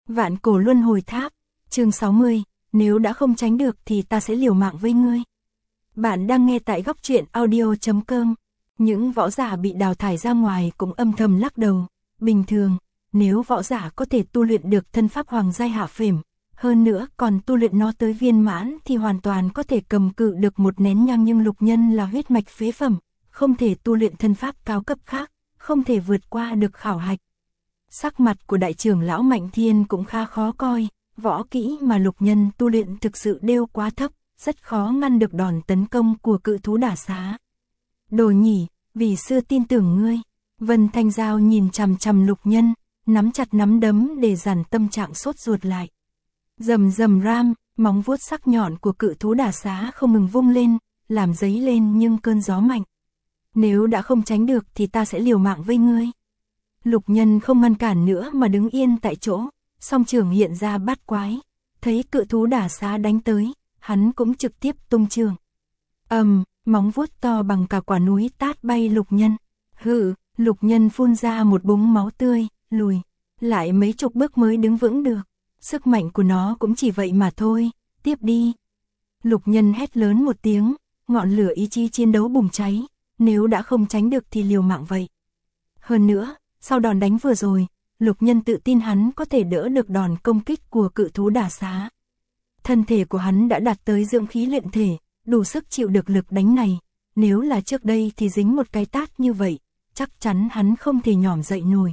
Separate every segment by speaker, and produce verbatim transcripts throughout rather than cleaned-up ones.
Speaker 1: Vạn cổ luân hồi tháp, chương sáu mươi, nếu đã không tránh được thì ta sẽ liều mạng với ngươi. Bạn đang nghe tại góc truyện audio chấm com. Những võ giả bị đào thải ra ngoài cũng âm thầm lắc đầu. Bình thường, nếu võ giả có thể tu luyện được thân pháp hoàng giai hạ phểm, hơn nữa còn tu luyện nó tới viên mãn thì hoàn toàn có thể cầm cự được một nén nhang, nhưng Lục Nhân là huyết mạch phế phẩm, không thể tu luyện thân pháp cao cấp khác, không thể vượt qua được khảo hạch. Sắc mặt của đại trưởng lão Mạnh Thiên cũng khá khó coi, võ kỹ mà Lục Nhân tu luyện thực sự đều quá thấp, rất khó ngăn được đòn tấn công của cự thú đả xá. Đồ nhỉ, vì xưa tin tưởng ngươi. Vân Thanh Giao nhìn chằm chằm Lục Nhân, nắm chặt nắm đấm để dằn tâm trạng sốt ruột lại. Rầm rầm ram, móng vuốt sắc nhọn của cự thú đả xá không ngừng vung lên, làm dấy lên những cơn gió mạnh. Nếu đã không tránh được thì ta sẽ liều mạng với ngươi. Lục Nhân không ngăn cản nữa mà đứng yên tại chỗ, song trường hiện ra bát quái, thấy cự thú đả xá đánh tới, hắn cũng trực tiếp tung trường. Ầm, um, móng vuốt to bằng cả quả núi tát bay Lục Nhân. Hự, Lục Nhân phun ra một búng máu tươi, lùi lại mấy chục bước mới đứng vững được. Sức mạnh của nó cũng chỉ vậy mà thôi, tiếp đi. Lục Nhân hét lớn một tiếng, ngọn lửa ý chí chiến đấu bùng cháy, nếu đã không tránh được thì liều mạng vậy. Hơn nữa, sau đòn đánh vừa rồi, Lục Nhân tự tin hắn có thể đỡ được đòn công kích của cự thú đả xá. Thân thể của hắn đã đạt tới dưỡng khí luyện thể, đủ sức chịu được lực đánh này, nếu là trước đây thì dính một cái tát như vậy, chắc chắn hắn không thể nhỏm dậy nổi.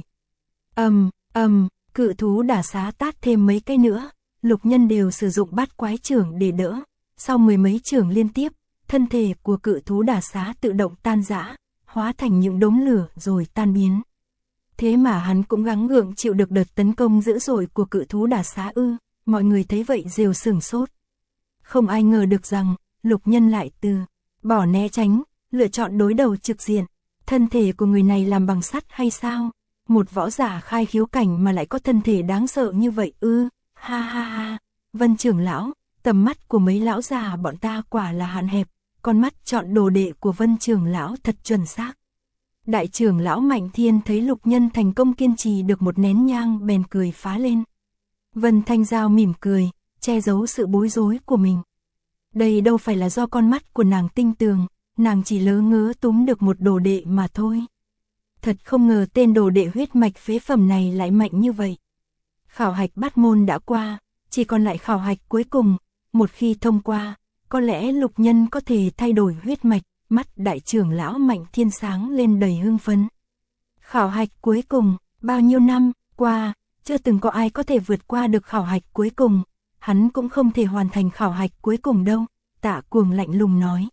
Speaker 1: Ầm, ầm, cự thú đả xá tát thêm mấy cái nữa, Lục Nhân đều sử dụng bát quái chưởng để đỡ, sau mười mấy chưởng liên tiếp, thân thể của cự thú đả xá tự động tan rã, hóa thành những đống lửa rồi tan biến. Thế mà hắn cũng gắng gượng chịu được đợt tấn công dữ dội của cự thú đả xá ư? Mọi người thấy vậy rều sửng sốt. Không ai ngờ được rằng, Lục Nhân lại từ bỏ né tránh, lựa chọn đối đầu trực diện. Thân thể của người này làm bằng sắt hay sao? Một võ giả khai khiếu cảnh mà lại có thân thể đáng sợ như vậy ư? Ha ha ha, Vân trưởng lão, tầm mắt của mấy lão già bọn ta quả là hạn hẹp, con mắt chọn đồ đệ của Vân trưởng lão thật chuẩn xác. Đại trưởng lão Mạnh Thiên thấy Lục Nhân thành công kiên trì được một nén nhang bèn cười phá lên. Vân Thanh Giao mỉm cười, che giấu sự bối rối của mình. Đây đâu phải là do con mắt của nàng tinh tường, nàng chỉ lỡ ngớ túm được một đồ đệ mà thôi. Thật không ngờ tên đồ đệ huyết mạch phế phẩm này lại mạnh như vậy. Khảo hạch bát môn đã qua, chỉ còn lại khảo hạch cuối cùng, một khi thông qua, có lẽ Lục Nhân có thể thay đổi huyết mạch. Mắt đại trưởng lão Mạnh Thiên sáng lên đầy hưng phấn. Khảo hạch cuối cùng, bao nhiêu năm qua, chưa từng có ai có thể vượt qua được khảo hạch cuối cùng, hắn cũng không thể hoàn thành khảo hạch cuối cùng đâu, Tạ Cuồng lạnh lùng nói.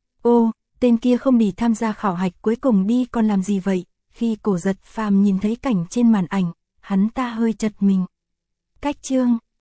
Speaker 1: Ô, tên kia không đi tham gia khảo hạch cuối cùng đi còn làm gì vậy? Khi Cổ Giật Phàm nhìn thấy cảnh trên màn ảnh, hắn ta hơi chật mình. Cách chương